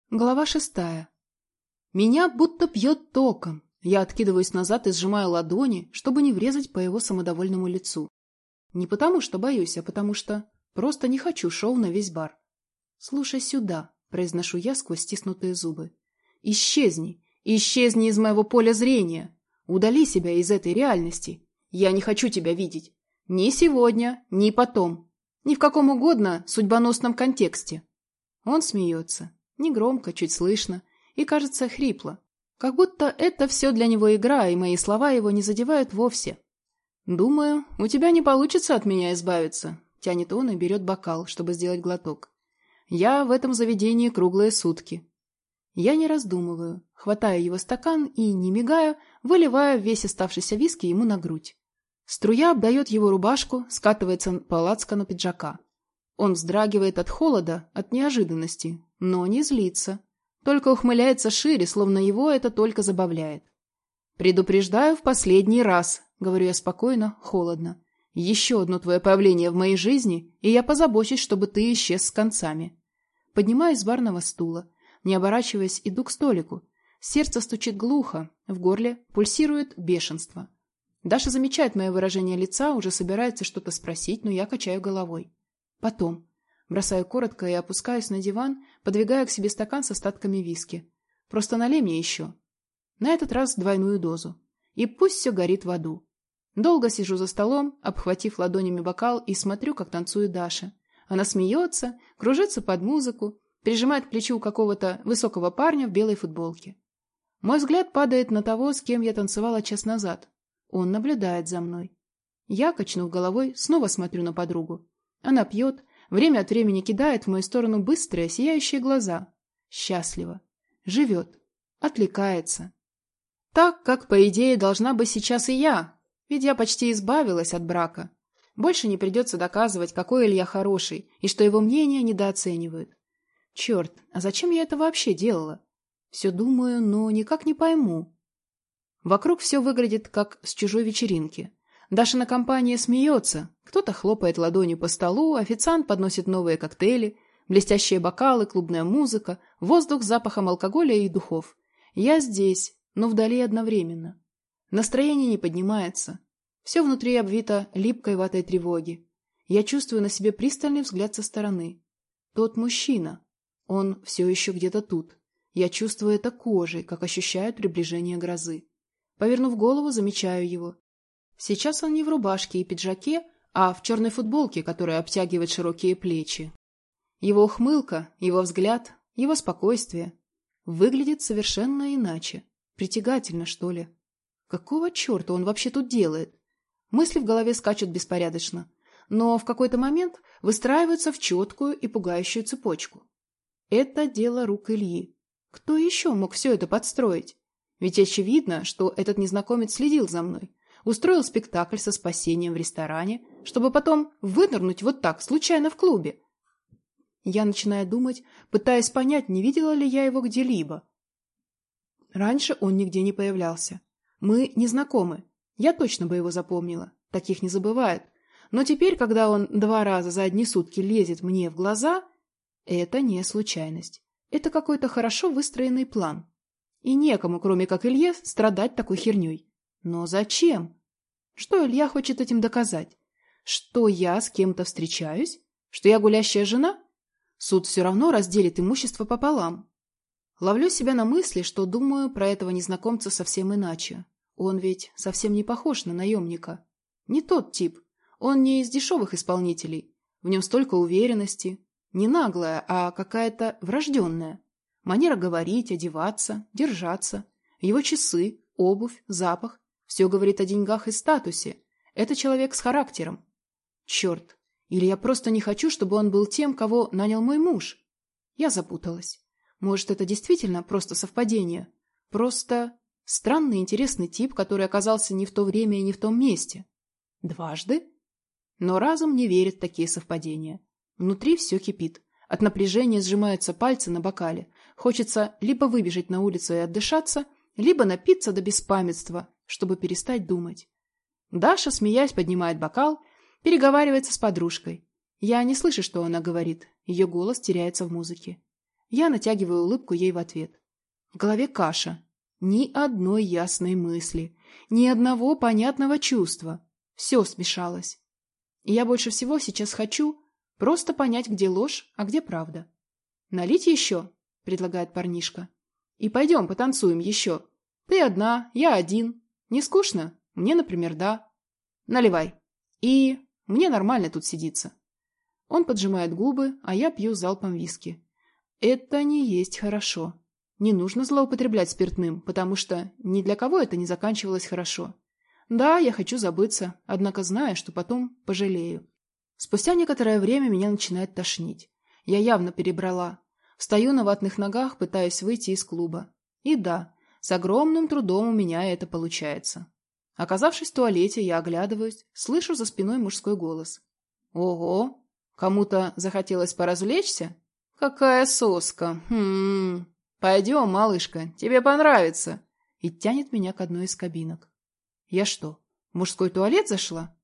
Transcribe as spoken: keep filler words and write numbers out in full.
Глава шестая. Меня будто бьет током. Я откидываюсь назад и сжимаю ладони, чтобы не врезать по его самодовольному лицу. Не потому, что боюсь, а потому что просто не хочу шоу на весь бар. «Слушай сюда», — произношу я сквозь стиснутые зубы. «Исчезни! Исчезни из моего поля зрения! Удали себя из этой реальности! Я не хочу тебя видеть! Ни сегодня, ни потом! Ни в каком угодно судьбоносном контексте!» Он смеется. Негромко, чуть слышно, и, кажется, хрипло. Как будто это все для него игра, и мои слова его не задевают вовсе. «Думаю, у тебя не получится от меня избавиться», — тянет он и берет бокал, чтобы сделать глоток. «Я в этом заведении круглые сутки». Я не раздумываю, хватаю его стакан и, не мигая, выливаю весь оставшийся виски ему на грудь. Струя обдает его рубашку, скатывается по лацкану пиджака. Он вздрагивает от холода, от неожиданности, но не злится. Только ухмыляется шире, словно его это только забавляет. «Предупреждаю в последний раз», — говорю я спокойно, холодно. «Еще одно твое появление в моей жизни, и я позабочусь, чтобы ты исчез с концами». Поднимаюсь с барного стула. Не оборачиваясь, иду к столику. Сердце стучит глухо, в горле пульсирует бешенство. Даша замечает мое выражение лица, уже собирается что-то спросить, но я качаю головой. «Потом». Бросаю коротко и опускаюсь на диван, подвигая к себе стакан с остатками виски. «Просто налей мне еще». На этот раз двойную дозу. И пусть все горит в аду. Долго сижу за столом, обхватив ладонями бокал, и смотрю, как танцует Даша. Она смеется, кружится под музыку, прижимает к плечу какого-то высокого парня в белой футболке. Мой взгляд падает на того, с кем я танцевала час назад. Он наблюдает за мной. Я, качнув головой, снова смотрю на подругу. Она пьет, время от времени кидает в мою сторону быстрые, сияющие глаза. Счастлива. Живет. Отвлекается. Так, как, по идее, должна быть сейчас и я. Ведь я почти избавилась от брака. Больше не придется доказывать, какой Илья хороший, и что его мнение недооценивают. Черт, а зачем я это вообще делала? Все думаю, но никак не пойму. Вокруг все выглядит, как с чужой вечеринки. Дашина компания смеется, кто-то хлопает ладонью по столу, официант подносит новые коктейли, блестящие бокалы, клубная музыка, воздух с запахом алкоголя и духов. Я здесь, но вдали одновременно. Настроение не поднимается. Все внутри обвито липкой ватой тревоги. Я чувствую на себе пристальный взгляд со стороны. Тот мужчина. Он все еще где-то тут. Я чувствую это кожей, как ощущаю приближение грозы. Повернув голову, замечаю его. Сейчас он не в рубашке и пиджаке, а в черной футболке, которая обтягивает широкие плечи. Его ухмылка, его взгляд, его спокойствие выглядит совершенно иначе. Притягательно, что ли? Какого черта он вообще тут делает? Мысли в голове скачут беспорядочно, но в какой-то момент выстраиваются в четкую и пугающую цепочку. Это дело рук Ильи. Кто еще мог все это подстроить? Ведь очевидно, что этот незнакомец следил за мной. Устроил спектакль со спасением в ресторане, чтобы потом вынырнуть вот так, случайно в клубе. Я начинаю думать, пытаясь понять, не видела ли я его где-либо. Раньше он нигде не появлялся. Мы не знакомы. Я точно бы его запомнила. Таких не забывают. Но теперь, когда он два раза за одни сутки лезет мне в глаза, это не случайность. Это какой-то хорошо выстроенный план. И некому, кроме как Илье, страдать такой херней. Но зачем? Что Илья хочет этим доказать? Что я с кем-то встречаюсь? Что я гулящая жена? Суд все равно разделит имущество пополам. Ловлю себя на мысли, что думаю про этого незнакомца совсем иначе. Он ведь совсем не похож на наемника. Не тот тип. Он не из дешевых исполнителей. В нем столько уверенности. Не наглая, а какая-то врожденная. Манера говорить, одеваться, держаться. Его часы, обувь, запах. Все говорит о деньгах и статусе. Это человек с характером. Черт. Или я просто не хочу, чтобы он был тем, кого нанял мой муж. Я запуталась. Может, это действительно просто совпадение? Просто странный интересный тип, который оказался не в то время и не в том месте. Дважды? Но разум не верит в такие совпадения. Внутри все кипит. От напряжения сжимаются пальцы на бокале. Хочется либо выбежать на улицу и отдышаться, либо напиться до беспамятства, чтобы перестать думать. Даша, смеясь, поднимает бокал, переговаривается с подружкой. Я не слышу, что она говорит. Ее голос теряется в музыке. Я натягиваю улыбку ей в ответ. В голове каша. Ни одной ясной мысли, ни одного понятного чувства. Все смешалось. И я больше всего сейчас хочу просто понять, где ложь, а где правда. «Налить еще?» – предлагает парнишка. «И пойдем потанцуем еще. Ты одна, я один. Не скучно? Мне, например, да. Наливай. И мне нормально тут сидится». Он поджимает губы, а я пью залпом виски. Это не есть хорошо. Не нужно злоупотреблять спиртным, потому что ни для кого это не заканчивалось хорошо. Да, я хочу забыться, однако знаю, что потом пожалею. Спустя некоторое время меня начинает тошнить. Я явно перебрала. Встаю на ватных ногах, пытаясь выйти из клуба. И да, с огромным трудом у меня это получается. Оказавшись в туалете, я оглядываюсь, слышу за спиной мужской голос. Ого, кому-то захотелось поразвлечься? Какая соска! Хм... «Пойдем, малышка, тебе понравится!» И тянет меня к одной из кабинок. Я что, в мужской туалет зашла?